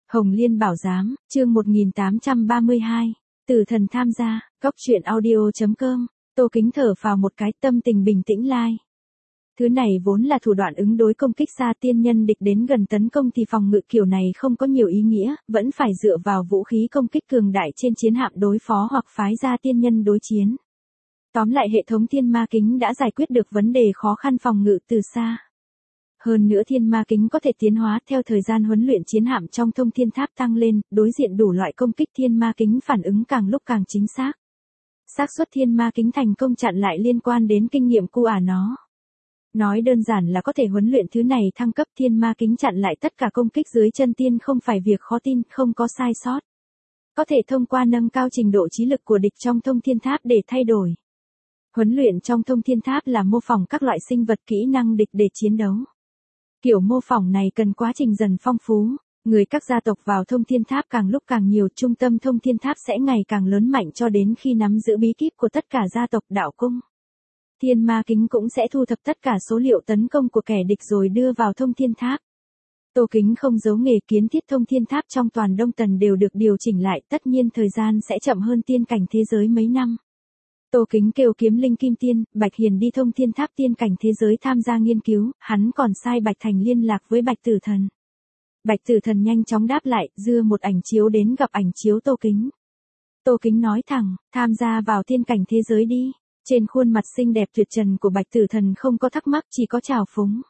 Hồng Liên Bảo Giám, chương 1832, Tử thần tham gia, góc truyện audio.com, Tô Kính thở phào một cái, tâm tình bình tĩnh lai. Thứ này vốn là thủ đoạn ứng đối công kích xa, tiên nhân địch đến gần tấn công thì phòng ngự kiểu này không có nhiều ý nghĩa, vẫn phải dựa vào vũ khí công kích cường đại trên chiến hạm đối phó hoặc phái ra tiên nhân đối chiến. Tóm lại hệ thống thiên ma kính đã giải quyết được vấn đề khó khăn phòng ngự từ xa. Hơn nữa thiên ma kính có thể tiến hóa theo thời gian huấn luyện chiến hạm trong thông thiên tháp tăng lên, đối diện đủ loại công kích thiên ma kính phản ứng càng lúc càng chính xác. Xác suất thiên ma kính thành công chặn lại liên quan đến kinh nghiệm cu nó. Nói đơn giản là có thể huấn luyện thứ này thăng cấp, thiên ma kính chặn lại tất cả công kích dưới chân tiên không phải việc khó tin, không có sai sót. Có thể thông qua nâng cao trình độ trí lực của địch trong thông thiên tháp để thay đổi. Huấn luyện trong thông thiên tháp là mô phỏng các loại sinh vật kỹ năng địch để chiến đấu. Kiểu mô phỏng này cần quá trình dần phong phú, người các gia tộc vào thông thiên tháp càng lúc càng nhiều, trung tâm thông thiên tháp sẽ ngày càng lớn mạnh cho đến khi nắm giữ bí kíp của tất cả gia tộc đạo cung. Thiên ma kính cũng sẽ thu thập tất cả số liệu tấn công của kẻ địch rồi đưa vào thông thiên tháp. Tô Kính không giấu nghề, kiến thiết thông thiên tháp trong toàn Đông Tần đều được điều chỉnh lại, tất nhiên thời gian sẽ chậm hơn tiên cảnh thế giới mấy năm. Tô Kính kêu Kiếm Linh Kim Tiên, Bạch Hiền đi thông thiên tháp tiên cảnh thế giới tham gia nghiên cứu, hắn còn sai Bạch Thành liên lạc với Bạch Tử Thần. Bạch Tử Thần nhanh chóng đáp lại, dưa một ảnh chiếu đến gặp ảnh chiếu Tô Kính. Tô Kính nói thẳng, tham gia vào tiên cảnh thế giới đi. Trên khuôn mặt xinh đẹp tuyệt trần của Bạch Tử Thần không có thắc mắc, chỉ có trào phúng.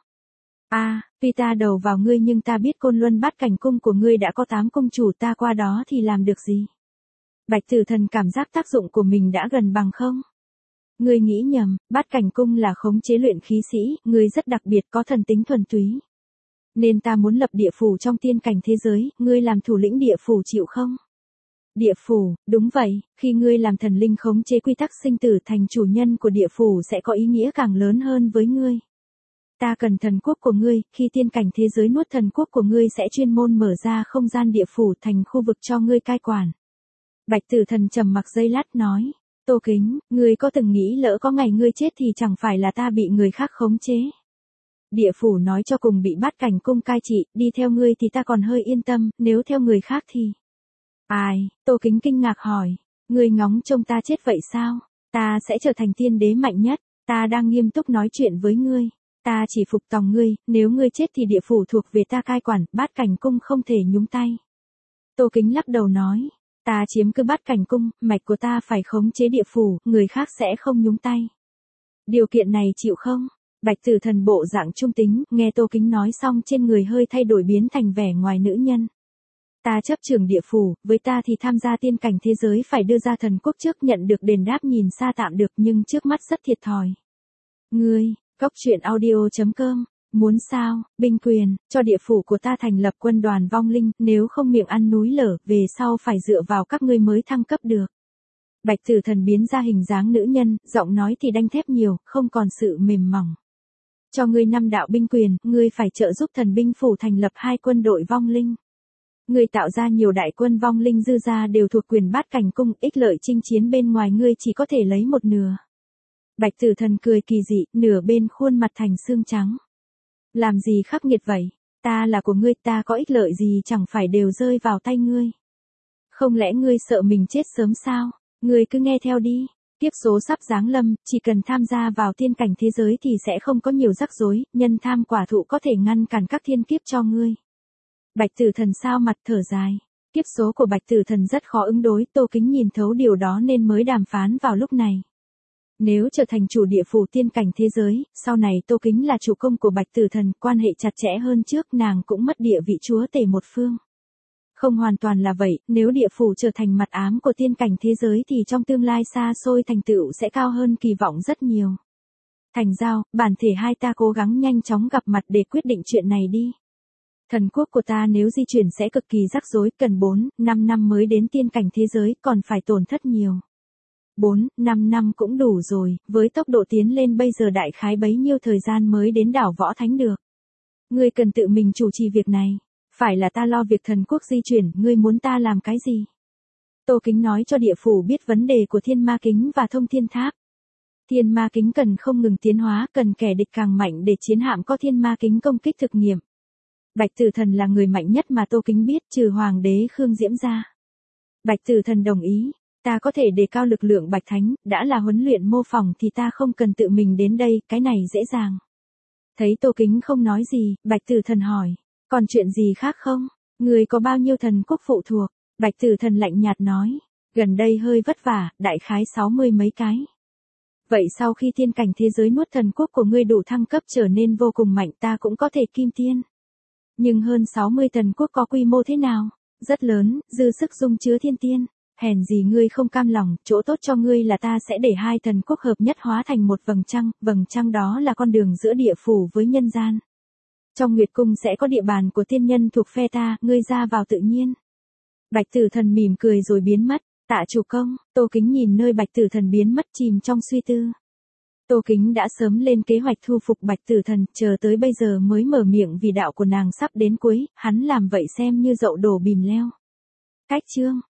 Tuy ta đầu vào ngươi nhưng ta biết Côn Luân Bát Cảnh cung của ngươi đã có 8 cung chủ, ta qua đó thì làm được gì? Bạch Tử Thần cảm giác tác dụng của mình đã gần bằng không? Ngươi nghĩ nhầm, Bát Cảnh cung là khống chế luyện khí sĩ, ngươi rất đặc biệt, có thần tính thuần túy. Nên ta muốn lập địa phủ trong tiên cảnh thế giới, ngươi làm thủ lĩnh địa phủ chịu không? Địa phủ, đúng vậy, khi ngươi làm thần linh khống chế quy tắc sinh tử thành chủ nhân của địa phủ sẽ có ý nghĩa càng lớn hơn với ngươi. Ta cần thần quốc của ngươi, khi tiên cảnh thế giới nuốt thần quốc của ngươi sẽ chuyên môn mở ra không gian địa phủ thành khu vực cho ngươi cai quản. Bạch Tử Thần trầm mặc giây lát nói, Tô Kính, ngươi có từng nghĩ lỡ có ngày ngươi chết thì chẳng phải là ta bị người khác khống chế. Địa phủ nói cho cùng bị Bát Cảnh cung cai trị, đi theo ngươi thì ta còn hơi yên tâm, nếu theo người khác thì... Tô Kính kinh ngạc hỏi, ngươi ngóng trông ta chết vậy sao? Ta sẽ trở thành tiên đế mạnh nhất, ta đang nghiêm túc nói chuyện với ngươi. Ta chỉ phục tòng ngươi, nếu ngươi chết thì địa phủ thuộc về ta cai quản, Bát Cảnh cung không thể nhúng tay. Tô Kính lắc đầu nói, ta chiếm cứ Bát Cảnh cung, mạch của ta phải khống chế địa phủ, người khác sẽ không nhúng tay. Điều kiện này chịu không? Bạch Tử Thần bộ dạng trung tính, nghe Tô Kính nói xong trên người hơi thay đổi biến thành vẻ ngoài nữ nhân. Ta chấp trưởng địa phủ, với ta thì tham gia tiên cảnh thế giới phải đưa ra thần quốc trước, nhận được đền đáp nhìn xa tạm được nhưng trước mắt rất thiệt thòi. Ngươi, góc truyện audio.com, muốn sao, binh quyền, cho địa phủ của ta thành lập quân đoàn vong linh, nếu không miệng ăn núi lở, về sau phải dựa vào các ngươi mới thăng cấp được. Bạch Tử Thần biến ra hình dáng nữ nhân, giọng nói thì đanh thép nhiều, không còn sự mềm mỏng. Cho ngươi 5 đạo binh quyền, ngươi phải trợ giúp thần binh phủ thành lập 2 quân đội vong linh. Ngươi tạo ra nhiều đại quân vong linh dư ra đều thuộc quyền Bát Cảnh cung, ích lợi chinh chiến bên ngoài ngươi chỉ có thể lấy một nửa. Bạch Tử Thần cười kỳ dị, nửa bên khuôn mặt thành xương trắng. Làm gì khắc nghiệt vậy? Ta là của ngươi, ta có ích lợi gì chẳng phải đều rơi vào tay ngươi. Không lẽ ngươi sợ mình chết sớm sao? Ngươi cứ nghe theo đi. Kiếp số sắp giáng lâm, chỉ cần tham gia vào tiên cảnh thế giới thì sẽ không có nhiều rắc rối, nhân tham quả thụ có thể ngăn cản các thiên kiếp cho ngươi. Bạch Tử Thần sao mặt thở dài. Kiếp số của Bạch Tử Thần rất khó ứng đối, Tô Kính nhìn thấu điều đó nên mới đàm phán vào lúc này. Nếu trở thành chủ địa phủ tiên cảnh thế giới, sau này Tô Kính là chủ công của Bạch Tử Thần, quan hệ chặt chẽ hơn trước, nàng cũng mất địa vị chúa tể một phương. Không hoàn toàn là vậy, nếu địa phủ trở thành mặt ám của tiên cảnh thế giới thì trong tương lai xa xôi thành tựu sẽ cao hơn kỳ vọng rất nhiều. Thành Giao, bản thể hai ta cố gắng nhanh chóng gặp mặt để quyết định chuyện này đi. Thần quốc của ta nếu di chuyển sẽ cực kỳ rắc rối, cần 4-5 năm mới đến tiên cảnh thế giới, còn phải tổn thất nhiều. 4-5 năm cũng đủ rồi, với tốc độ tiến lên bây giờ đại khái bấy nhiêu thời gian mới đến đảo Võ Thánh được. Ngươi cần tự mình chủ trì việc này, phải là ta lo việc thần quốc di chuyển, ngươi muốn ta làm cái gì? Tô Kính nói cho địa phủ biết vấn đề của thiên ma kính và thông thiên tháp. Thiên ma kính cần không ngừng tiến hóa, cần kẻ địch càng mạnh để chiến hạm có thiên ma kính công kích thực nghiệm. Bạch Tử Thần là người mạnh nhất mà Tô Kính biết trừ Hoàng đế Khương Diễm ra. Bạch Tử Thần đồng ý, ta có thể đề cao lực lượng Bạch Thánh, đã là huấn luyện mô phỏng thì ta không cần tự mình đến đây, cái này dễ dàng. Thấy Tô Kính không nói gì, Bạch Tử Thần hỏi, còn chuyện gì khác không? Người có bao nhiêu thần quốc phụ thuộc? Bạch Tử Thần lạnh nhạt nói, gần đây hơi vất vả, đại khái 60 mấy cái. Vậy sau khi tiên cảnh thế giới nuốt thần quốc của ngươi đủ thăng cấp trở nên vô cùng mạnh ta cũng có thể kim tiên. Nhưng hơn 60 thần quốc có quy mô thế nào? Rất lớn, dư sức dung chứa thiên tiên. Hèn gì ngươi không cam lòng, chỗ tốt cho ngươi là ta sẽ để hai thần quốc hợp nhất hóa thành một vầng trăng đó là con đường giữa địa phủ với nhân gian. Trong Nguyệt Cung sẽ có địa bàn của tiên nhân thuộc phe ta, ngươi ra vào tự nhiên. Bạch Tử Thần mỉm cười rồi biến mất, tạ chủ công, Tô Kính nhìn nơi Bạch Tử Thần biến mất chìm trong suy tư. Tô Kính đã sớm lên kế hoạch thu phục Bạch Tử Thần, chờ tới bây giờ mới mở miệng vì đạo của nàng sắp đến cuối, hắn làm vậy xem như dậu đổ bìm leo. Cách chương